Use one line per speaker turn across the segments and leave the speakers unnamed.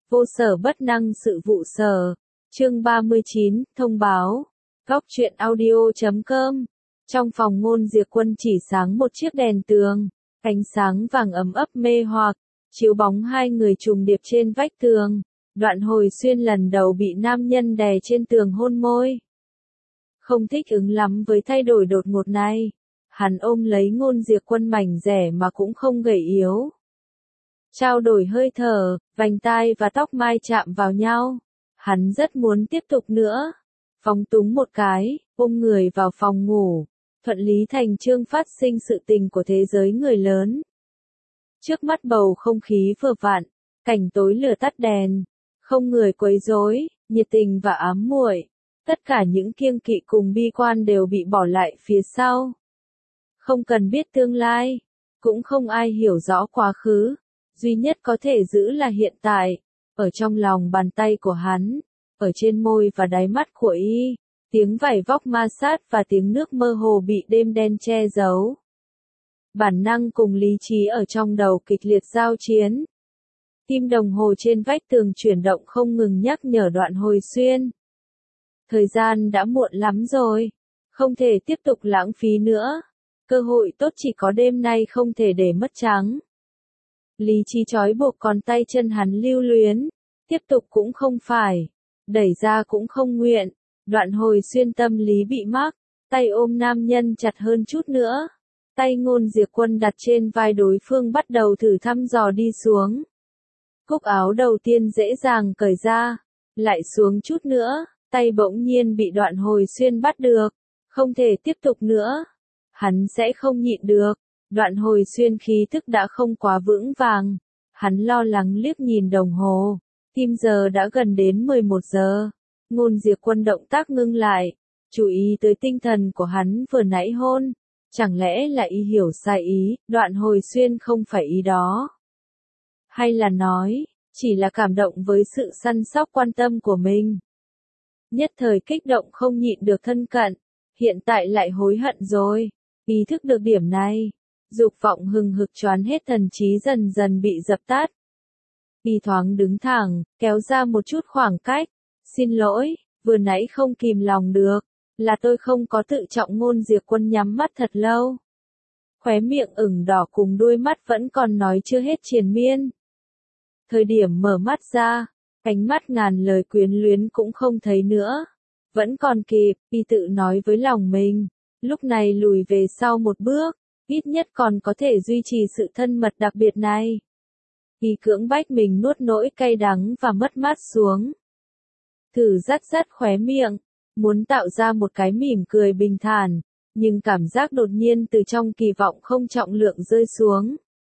Vô sở bất năng sự vụ sở. Chương 39, thông báo. Góc truyện audio.com. Trong phòng Ngôn Diệp Quân chỉ sáng một chiếc đèn tường, ánh sáng vàng ấm ấp mê hoặc, chiếu bóng hai người trùng điệp trên vách tường. Đoạn Hồi Xuyên lần đầu bị nam nhân đè trên tường hôn môi. Không thích ứng lắm với thay đổi đột ngột này. Hắn ôm lấy Ngôn Diệp Quân mảnh rẻ mà cũng không gầy yếu. Trao đổi hơi thở, vành tai và tóc mai chạm vào nhau. Hắn rất muốn tiếp tục nữa. Phóng túng một cái, ôm người vào phòng ngủ. Thuận lý thành chương phát sinh sự tình của thế giới người lớn. Trước mắt bầu không khí vừa vặn, cảnh tối lửa tắt đèn, không người quấy rối, nhiệt tình và ám muội. Tất cả những kiêng kỵ cùng bi quan đều bị bỏ lại phía sau. Không cần biết tương lai, cũng không ai hiểu rõ quá khứ, duy nhất có thể giữ là hiện tại, ở trong lòng bàn tay của hắn, ở trên môi và đáy mắt của y, tiếng vải vóc ma sát và tiếng nước mơ hồ bị đêm đen che giấu. Bản năng cùng lý trí ở trong đầu kịch liệt giao chiến. Tim đồng hồ trên vách tường chuyển động không ngừng nhắc nhở Đoạn Hồi Xuyên. Thời gian đã muộn lắm rồi, không thể tiếp tục lãng phí nữa. Cơ hội tốt chỉ có đêm nay không thể để mất trắng. Lý trí trói buộc còn tay chân hắn lưu luyến, tiếp tục cũng không phải, đẩy ra cũng không nguyện. Đoạn Hồi Xuyên tâm lý bị mắc, tay ôm nam nhân chặt hơn chút nữa. Tay Ngôn Diệp Quân đặt trên vai đối phương bắt đầu thử thăm dò đi xuống. Cúc áo đầu tiên dễ dàng cởi ra, lại xuống chút nữa, tay bỗng nhiên bị Đoạn Hồi Xuyên bắt được, không thể tiếp tục nữa. Hắn sẽ không nhịn được. Đoạn Hồi Xuyên khí tức đã không quá vững vàng. Hắn lo lắng liếc nhìn đồng hồ. Tim giờ đã gần đến 11 giờ. Ngôn Diệp Quân động tác ngưng lại. Chú ý tới tinh thần của hắn vừa nãy hôn. Chẳng lẽ là y hiểu sai ý, Đoạn Hồi Xuyên không phải ý đó. Hay là nói, chỉ là cảm động với sự săn sóc quan tâm của mình. Nhất thời kích động không nhịn được thân cận. Hiện tại lại hối hận rồi. Ý thức được điểm này, dục vọng hừng hực choán hết thần trí dần dần bị dập tắt. Y thoáng đứng thẳng, kéo ra một chút khoảng cách. Xin lỗi, vừa nãy không kìm lòng được, là tôi không có tự trọng. Ngôn Diệp Quân nhắm mắt thật lâu. Khóe miệng ửng đỏ cùng đôi mắt vẫn còn nói chưa hết triền miên. Thời điểm mở mắt ra, ánh mắt ngàn lời quyến luyến cũng không thấy nữa. Vẫn còn kịp, y tự nói với lòng mình. Lúc này lùi về sau một bước, ít nhất còn có thể duy trì sự thân mật đặc biệt này. Y cưỡng bách mình nuốt nỗi cay đắng và mất mát xuống. Thử dắt khóe miệng, muốn tạo ra một cái mỉm cười bình thản, nhưng cảm giác đột nhiên từ trong kỳ vọng không trọng lượng rơi xuống.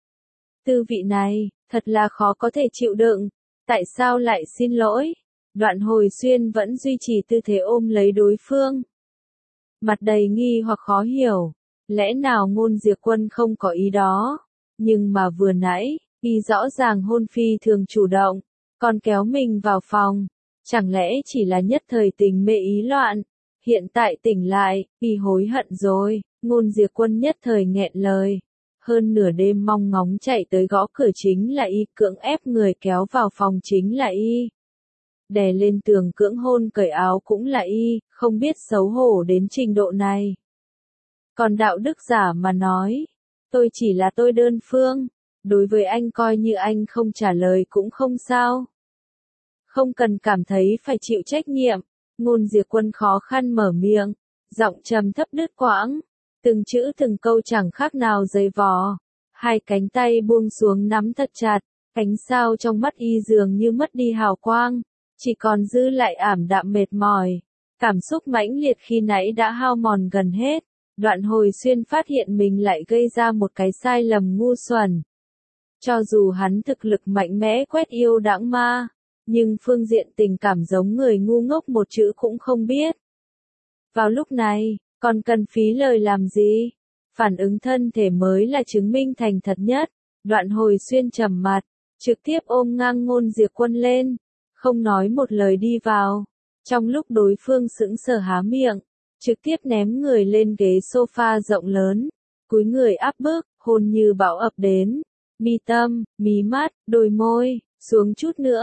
Tư vị này, thật là khó có thể chịu đựng, tại sao lại xin lỗi? Đoạn Hồi Xuyên vẫn duy trì tư thế ôm lấy đối phương. Mặt đầy nghi hoặc khó hiểu, lẽ nào Ngôn Diệp Quân không có ý đó, nhưng mà vừa nãy, y rõ ràng hôn phi thường chủ động, còn kéo mình vào phòng, chẳng lẽ chỉ là nhất thời tình mê ý loạn, hiện tại tỉnh lại, y hối hận rồi. Ngôn Diệp Quân nhất thời nghẹn lời, hơn nửa đêm mong ngóng chạy tới gõ cửa chính là y, cưỡng ép người kéo vào phòng chính là y. Đè lên tường cưỡng hôn cởi áo cũng là y, không biết xấu hổ đến trình độ này. Còn đạo đức giả mà nói, tôi chỉ là tôi đơn phương, đối với anh coi như anh không trả lời cũng không sao. Không cần cảm thấy phải chịu trách nhiệm. Ngôn Diệp Quân khó khăn mở miệng, giọng trầm thấp đứt quãng, từng chữ từng câu chẳng khác nào giày vò. Hai cánh tay buông xuống nắm thật chặt, ánh sao trong mắt y dường như mất đi hào quang. Chỉ còn dư lại ảm đạm mệt mỏi. Cảm xúc mãnh liệt khi nãy đã hao mòn gần hết. Đoạn Hồi Xuyên phát hiện mình lại gây ra một cái sai lầm ngu xuẩn. Cho dù hắn thực lực mạnh mẽ quét yêu đãng ma, nhưng phương diện tình cảm giống người ngu ngốc một chữ cũng không biết. Vào lúc này, còn cần phí lời làm gì? Phản ứng thân thể mới là chứng minh thành thật nhất. Đoạn Hồi Xuyên trầm mặt, trực tiếp ôm ngang Ngôn Diệp Quân lên. Không nói một lời đi vào. Trong lúc đối phương sững sờ há miệng, trực tiếp ném người lên ghế sofa rộng lớn, cúi người áp bức, hôn như bão ập đến. Mi tâm, mí mắt, đôi môi, xuống chút nữa,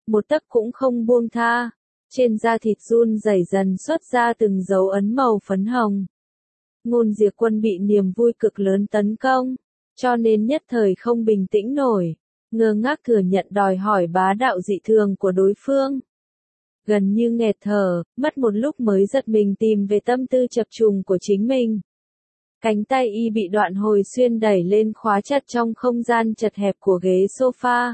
một tấc cũng không buông tha. Trên da thịt run rẩy dần xuất ra từng dấu ấn màu phấn hồng. Ngôn Diệp Quân bị niềm vui cực lớn tấn công, cho nên nhất thời không bình tĩnh nổi, ngơ ngác thừa nhận đòi hỏi bá đạo dị thường của đối phương. Gần như nghẹt thở, mất một lúc mới giật mình tìm về tâm tư chập trùng của chính mình. Cánh tay y bị Đoạn Hồi Xuyên đẩy lên khóa chặt trong không gian chật hẹp của ghế sofa.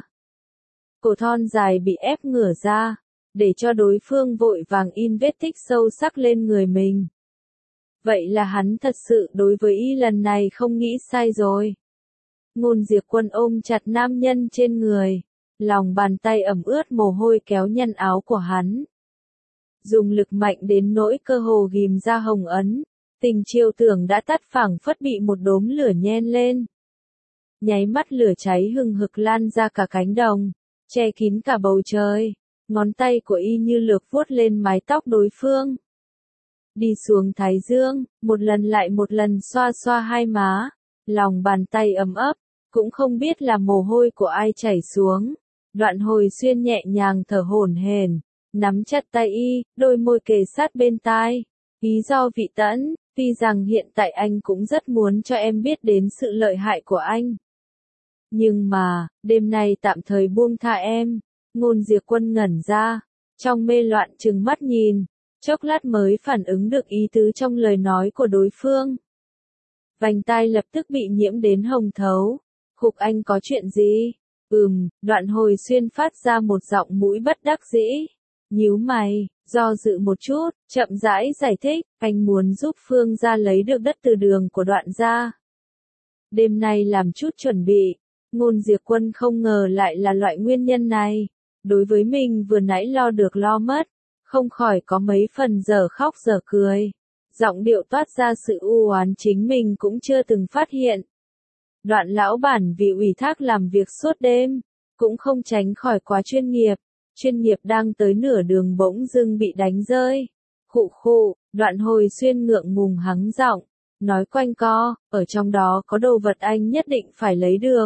Cổ thon dài bị ép ngửa ra, để cho đối phương vội vàng in vết tích sâu sắc lên người mình. Vậy là hắn thật sự đối với y lần này không nghĩ sai rồi. Ngôn Diệp Quân ôm chặt nam nhân trên người, lòng bàn tay ẩm ướt mồ hôi kéo nhăn áo của hắn. Dùng lực mạnh đến nỗi cơ hồ ghim ra hồng ấn, tình chiêu tưởng đã tắt phảng phất bị một đốm lửa nhen lên. Nháy mắt lửa cháy hừng hực lan ra cả cánh đồng, che kín cả bầu trời, ngón tay của y như lược vuốt lên mái tóc đối phương. Đi xuống thái dương, một lần lại một lần xoa xoa hai má, lòng bàn tay ấm ấp, cũng không biết là mồ hôi của ai chảy xuống. Đoạn Hồi Xuyên nhẹ nhàng thở hổn hển, nắm chặt tay y, đôi môi kề sát bên tai. Ý do Vị Tẫn, tuy rằng hiện tại anh cũng rất muốn cho em biết đến sự lợi hại của anh. Nhưng mà, đêm nay tạm thời buông tha em. Ngôn Diệp Quân ngẩn ra, trong mê loạn trừng mắt nhìn, chốc lát mới phản ứng được ý tứ trong lời nói của đối phương. Vành tai lập tức bị nhiễm đến hồng thấu. Khục, anh có chuyện gì? Đoạn Hồi Xuyên phát ra một giọng mũi bất đắc dĩ. Nhíu mày, do dự một chút, chậm rãi giải thích, anh muốn giúp Phương gia lấy được đất từ đường của Đoạn gia. Đêm nay làm chút chuẩn bị. Ngôn Diệp Quân không ngờ lại là loại nguyên nhân này. Đối với mình vừa nãy lo được lo mất, không khỏi có mấy phần dở khóc dở cười. Giọng điệu toát ra sự u oán chính mình cũng chưa từng phát hiện. Đoạn lão bản vì ủy thác làm việc suốt đêm, cũng không tránh khỏi quá chuyên nghiệp. Chuyên nghiệp đang tới nửa đường bỗng dưng bị đánh rơi. Khụ khụ, Đoạn Hồi Xuyên ngượng ngùng hắng giọng, nói quanh co, ở trong đó có đồ vật anh nhất định phải lấy được.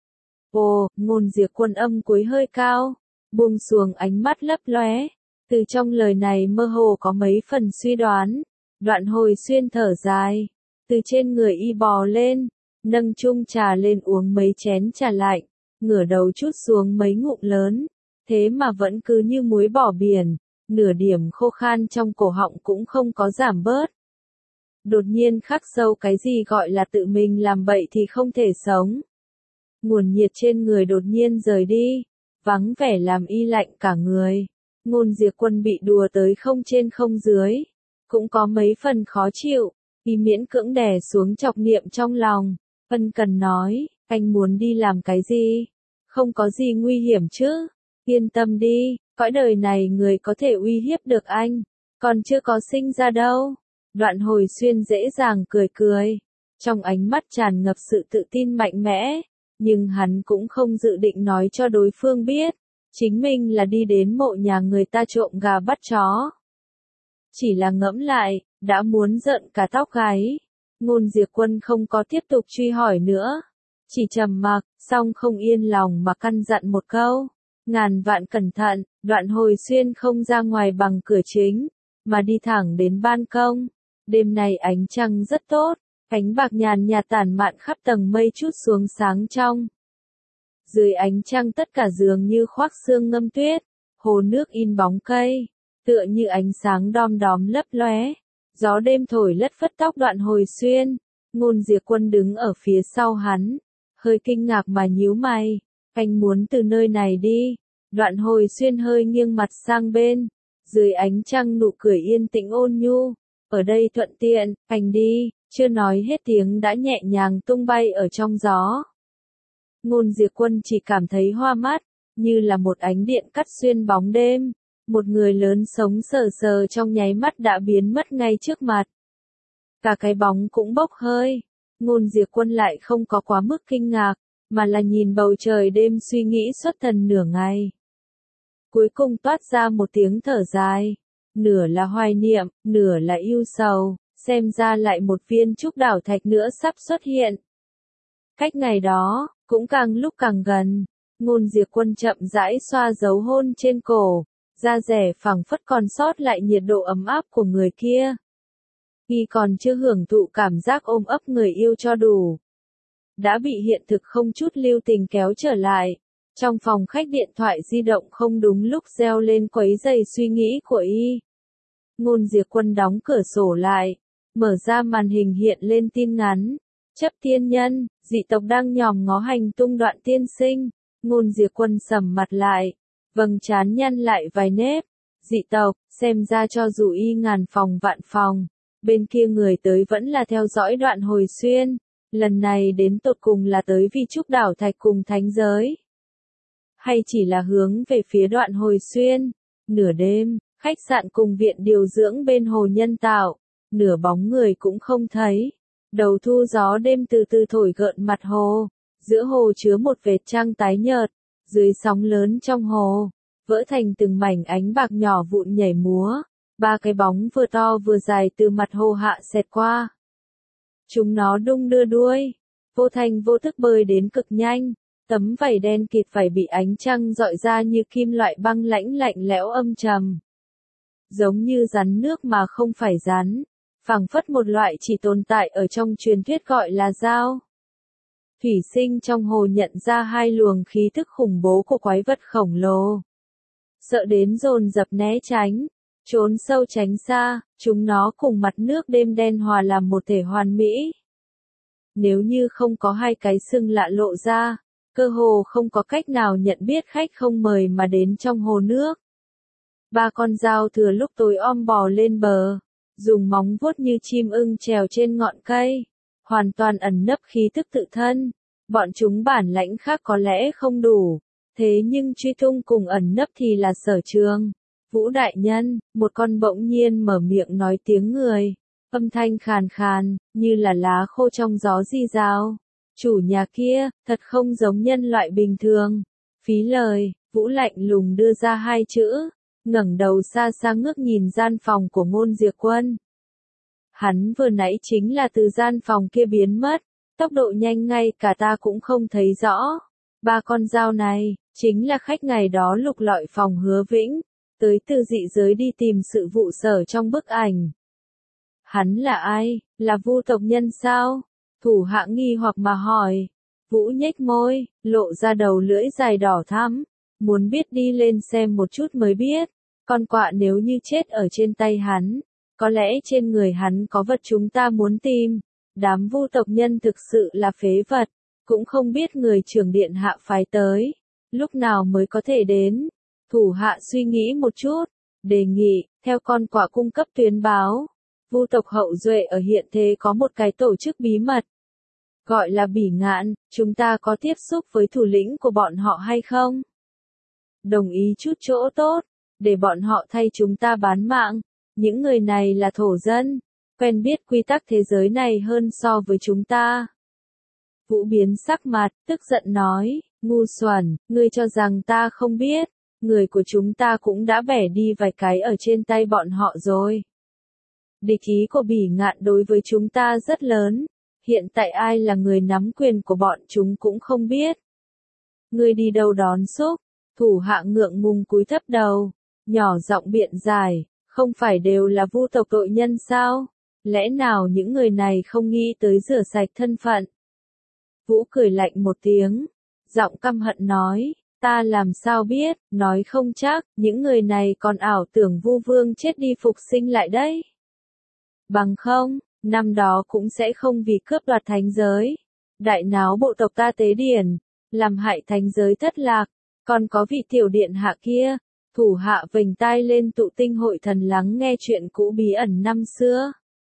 Ồ, Ngôn Diệp Quân âm cuối hơi cao, buông xuồng ánh mắt lấp lóe. Từ trong lời này mơ hồ có mấy phần suy đoán. Đoạn Hồi Xuyên thở dài, từ trên người y bò lên, nâng chung trà lên uống mấy chén trà lạnh, ngửa đầu chút xuống mấy ngụm lớn, thế mà vẫn cứ như muối bỏ biển, nửa điểm khô khan trong cổ họng cũng không có giảm bớt. Đột nhiên khắc sâu cái gì gọi là tự mình làm bậy thì không thể sống. Nguồn nhiệt trên người đột nhiên rời đi, vắng vẻ làm y lạnh cả người. Ngôn Diệp Quân bị đùa tới không trên không dưới, cũng có mấy phần khó chịu, y miễn cưỡng đè xuống chọc niệm trong lòng, ân cần nói, anh muốn đi làm cái gì? Không có gì nguy hiểm chứ? Yên tâm đi, cõi đời này người có thể uy hiếp được anh, còn chưa có sinh ra đâu. Đoạn Hồi Xuyên dễ dàng cười cười, trong ánh mắt tràn ngập sự tự tin mạnh mẽ, nhưng hắn cũng không dự định nói cho đối phương biết, chính mình là đi đến mộ nhà người ta trộm gà bắt chó. Chỉ là ngẫm lại, đã muốn giận cả tóc gáy. Ngôn Diệp Quân không có tiếp tục truy hỏi nữa, chỉ trầm mặc, song không yên lòng mà căn dặn một câu. Ngàn vạn cẩn thận. Đoạn Hồi Xuyên không ra ngoài bằng cửa chính, mà đi thẳng đến ban công. Đêm nay ánh trăng rất tốt, ánh bạc nhàn nhạt tản mạn khắp tầng mây chút xuống sáng trong. Dưới ánh trăng tất cả dường như khoác sương ngâm tuyết, hồ nước in bóng cây, tựa như ánh sáng đom đóm lấp lóe. Gió đêm thổi lất phất tóc Đoạn Hồi Xuyên. Ngôn Diệp Quân đứng ở phía sau hắn, hơi kinh ngạc mà nhíu mày. Anh muốn từ nơi này đi. Đoạn Hồi Xuyên hơi nghiêng mặt sang bên, dưới ánh trăng nụ cười yên tĩnh ôn nhu. Ở đây thuận tiện, anh đi. Chưa nói hết tiếng đã nhẹ nhàng tung bay ở trong gió. Ngôn Diệp Quân chỉ cảm thấy hoa mắt, như là một ánh điện cắt xuyên bóng đêm. Một người lớn sống sờ sờ trong nháy mắt đã biến mất ngay trước mặt. Cả cái bóng cũng bốc hơi. Ngôn Diệp Quân lại không có quá mức kinh ngạc, mà là nhìn bầu trời đêm suy nghĩ xuất thần nửa ngày. Cuối cùng toát ra một tiếng thở dài. Nửa là hoài niệm, nửa là yêu sầu, xem ra lại một viên trúc đảo thạch nữa sắp xuất hiện. Cách ngày đó, cũng càng lúc càng gần. Ngôn Diệp Quân chậm rãi xoa dấu hôn trên cổ, da rẻ phẳng phất còn sót lại nhiệt độ ấm áp của người kia. Y còn chưa hưởng thụ cảm giác ôm ấp người yêu cho đủ, đã bị hiện thực không chút lưu tình kéo trở lại. Trong phòng khách điện thoại di động không đúng lúc reo lên quấy rầy suy nghĩ của y. Ngôn Diệp Quân đóng cửa sổ lại, mở ra màn hình hiện lên tin nhắn. Chấp tiên nhân, dị tộc đang nhòm ngó hành tung Đoạn tiên sinh. Ngôn Diệp Quân sầm mặt lại, vầng trán nhăn lại vài nếp. Dị tộc, xem ra cho dù y ngàn phòng vạn phòng, bên kia người tới vẫn là theo dõi Đoạn Hồi Xuyên. Lần này đến tột cùng là tới vì Trúc Đảo Thạch cùng thánh giới, hay chỉ là hướng về phía Đoạn Hồi Xuyên? Nửa đêm, khách sạn cùng viện điều dưỡng bên hồ nhân tạo, nửa bóng người cũng không thấy. Đầu thu gió đêm từ từ thổi gợn mặt hồ, giữa hồ chứa một vệt trăng tái nhợt, dưới sóng lớn trong hồ, vỡ thành từng mảnh ánh bạc nhỏ vụn nhảy múa, ba cái bóng vừa to vừa dài từ mặt hồ hạ xẹt qua. Chúng nó đung đưa đuôi, vô thành vô thức bơi đến cực nhanh, tấm vảy đen kịt vảy bị ánh trăng rọi ra như kim loại băng lãnh lạnh lẽo âm trầm. Giống như rắn nước mà không phải rắn, phảng phất một loại chỉ tồn tại ở trong truyền thuyết gọi là dao. Thủy sinh trong hồ nhận ra hai luồng khí thức khủng bố của quái vật khổng lồ. Sợ đến dồn dập né tránh, trốn sâu tránh xa, chúng nó cùng mặt nước đêm đen hòa làm một thể hoàn mỹ. Nếu như không có hai cái sừng lạ lộ ra, cơ hồ không có cách nào nhận biết khách không mời mà đến trong hồ nước. Ba con dao thừa lúc tối om bò lên bờ, dùng móng vuốt như chim ưng trèo trên ngọn cây, hoàn toàn ẩn nấp khí thức tự thân. Bọn chúng bản lãnh khác có lẽ không đủ, thế nhưng truy tung cùng ẩn nấp thì là sở trường. Vũ đại nhân, một con bỗng nhiên mở miệng nói tiếng người, âm thanh khàn khàn, như là lá khô trong gió rì rào. Chủ nhà kia, thật không giống nhân loại bình thường. Phí lời, Vũ lạnh lùng đưa ra hai chữ, ngẩng đầu xa xa ngước nhìn gian phòng của Ngôn Diệp Quân. Hắn vừa nãy chính là từ gian phòng kia biến mất, tốc độ nhanh ngay cả ta cũng không thấy rõ. Ba con dao này, chính là khách ngày đó lục lọi phòng Hứa Vĩnh, tới từ dị giới đi tìm sự vụ sở trong bức ảnh. Hắn là ai, là Vu tộc nhân sao? Thủ hạ nghi hoặc mà hỏi. Vũ nhếch môi, lộ ra đầu lưỡi dài đỏ thắm, muốn biết đi lên xem một chút mới biết. Con quạ nếu như chết ở trên tay hắn, có lẽ trên người hắn có vật chúng ta muốn tìm. Đám Vu tộc nhân thực sự là phế vật, cũng không biết người trưởng điện hạ phái tới, lúc nào mới có thể đến. Thủ hạ suy nghĩ một chút, đề nghị, theo con quạ cung cấp tuyên báo. Vu tộc hậu duệ ở hiện thế có một cái tổ chức bí mật, gọi là Bỉ Ngạn, chúng ta có tiếp xúc với thủ lĩnh của bọn họ hay không? Đồng ý chút chỗ tốt, để bọn họ thay chúng ta bán mạng. Những người này là thổ dân, quen biết quy tắc thế giới này hơn so với chúng ta. Vũ biến sắc mặt, tức giận nói, ngu xuẩn, ngươi cho rằng ta không biết, người của chúng ta cũng đã bẻ đi vài cái ở trên tay bọn họ rồi. Địch ý của Bỉ Ngạn đối với chúng ta rất lớn, hiện tại ai là người nắm quyền của bọn chúng cũng không biết. Ngươi đi đâu đón xúc? Thủ hạ ngượng ngùng cúi thấp đầu, nhỏ giọng biện giải, không phải đều là Vu tộc tội nhân sao? Lẽ nào những người này không nghĩ tới rửa sạch thân phận? Vũ cười lạnh một tiếng, giọng căm hận nói, ta làm sao biết, nói không chắc, những người này còn ảo tưởng Vu Vương chết đi phục sinh lại đấy. Bằng không, năm đó cũng sẽ không vì cướp đoạt thánh giới, đại náo bộ tộc ta tế điển, làm hại thánh giới thất lạc, còn có vị tiểu điện hạ kia. Thủ hạ vểnh tai lên tụ tinh hội thần lắng nghe chuyện cũ bí ẩn năm xưa.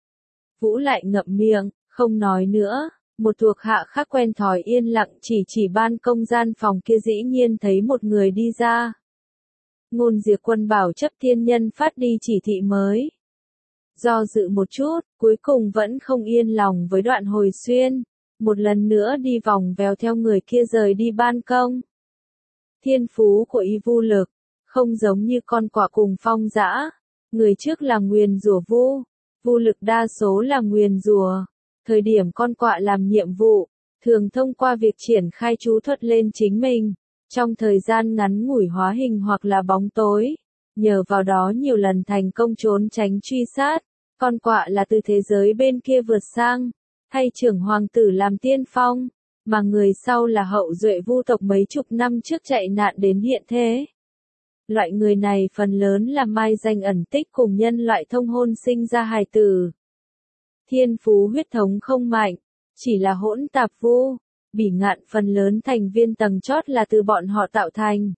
Vũ lại ngậm miệng, không nói nữa. Một thuộc hạ khác quen thói yên lặng chỉ ban công gian phòng kia dĩ nhiên thấy một người đi ra. Ngôn Diệp Quân bảo chấp thiên nhân phát đi chỉ thị mới. Do dự một chút, cuối cùng vẫn không yên lòng với Đoạn Hồi Xuyên. Một lần nữa đi vòng vèo theo người kia rời đi ban công. Thiên phú của y vô lực, không giống như con quạ cùng Phong Dã. Người trước là nguyền rủa vu, vô lực đa số là nguyền rủa. Thời điểm con quạ làm nhiệm vụ, thường thông qua việc triển khai chú thuật lên chính mình, trong thời gian ngắn ngủi hóa hình hoặc là bóng tối, nhờ vào đó nhiều lần thành công trốn tránh truy sát, con quạ là từ thế giới bên kia vượt sang, thay trưởng hoàng tử làm tiên phong, mà người sau là hậu duệ Vu tộc mấy chục năm trước chạy nạn đến hiện thế. Loại người này phần lớn là mai danh ẩn tích cùng nhân loại thông hôn sinh ra hài tử. Thiên phú huyết thống không mạnh, chỉ là hỗn tạp vu, bỉ ngạn phần lớn thành viên tầng chót là từ bọn họ tạo thành.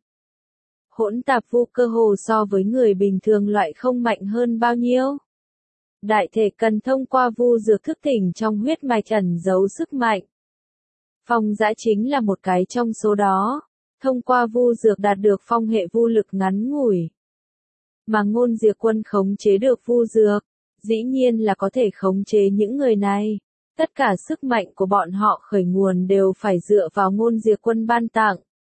Hỗn tạp vu cơ hồ so với người bình thường loại không mạnh hơn bao nhiêu. Đại thể cần thông qua vu dược thức tỉnh trong huyết mạch ẩn giấu sức mạnh. Phong Dã chính là một cái trong số đó, thông qua vu dược đạt được phong hệ vu lực ngắn ngủi. Mà Ngôn Diệp Quân khống chế được vu dược, dĩ nhiên là có thể khống chế những người này. Tất cả sức mạnh của bọn họ khởi nguồn đều phải dựa vào Ngôn Diệp Quân ban tặng.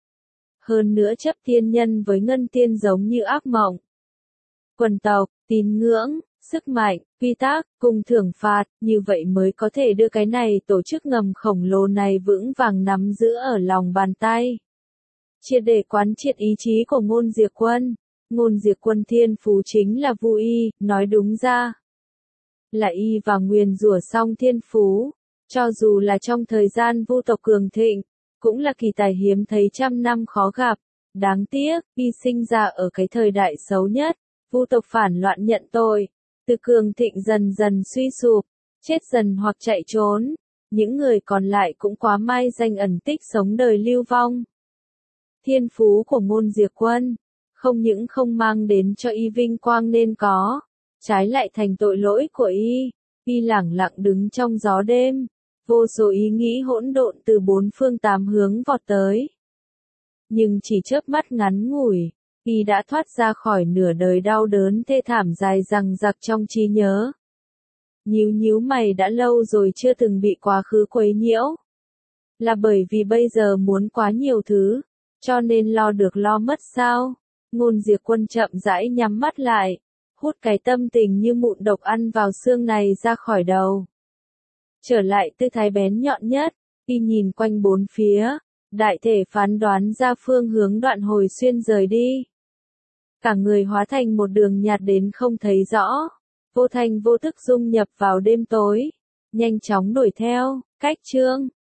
Hơn nữa chấp tiên nhân với ngân tiên giống như ác mộng. Quần tộc, tín ngưỡng, sức mạnh, quy tắc, cùng thưởng phạt, như vậy mới có thể đưa cái này tổ chức ngầm khổng lồ này vững vàng nắm giữ ở lòng bàn tay. Triệt để quán triệt ý chí của Ngôn Diệp Quân. Ngôn Diệp Quân thiên phú chính là vu y, nói đúng ra là y và nguyền rủa xong thiên phú, cho dù là trong thời gian vu tộc cường thịnh, cũng là kỳ tài hiếm thấy trăm năm khó gặp. Đáng tiếc, y sinh ra ở cái thời đại xấu nhất, vu tộc phản loạn nhận tội, từ cường thịnh dần dần suy sụp, chết dần hoặc chạy trốn, những người còn lại cũng quá mai danh ẩn tích sống đời lưu vong. Thiên phú của Ngôn Diệp Quân, không những không mang đến cho y vinh quang nên có, trái lại thành tội lỗi của y lẳng lặng đứng trong gió đêm, vô số ý nghĩ hỗn độn từ bốn phương tám hướng vọt tới. Nhưng chỉ chớp mắt ngắn ngủi, y đã thoát ra khỏi nửa đời đau đớn thê thảm dài dằng dặc trong trí nhớ. Nhíu mày đã lâu rồi chưa từng bị quá khứ quấy nhiễu. Là bởi vì bây giờ muốn quá nhiều thứ, cho nên lo được lo mất sao? Ngôn Diệp Quân chậm rãi nhắm mắt lại, hút cái tâm tình như mụn độc ăn vào xương này ra khỏi đầu. Trở lại tư thái bén nhọn nhất, y nhìn quanh bốn phía, đại thể phán đoán ra phương hướng Đoạn Hồi Xuyên rời đi. Cả người hóa thành một đường nhạt đến không thấy rõ, vô thanh vô tức dung nhập vào đêm tối, nhanh chóng đuổi theo, cách chương.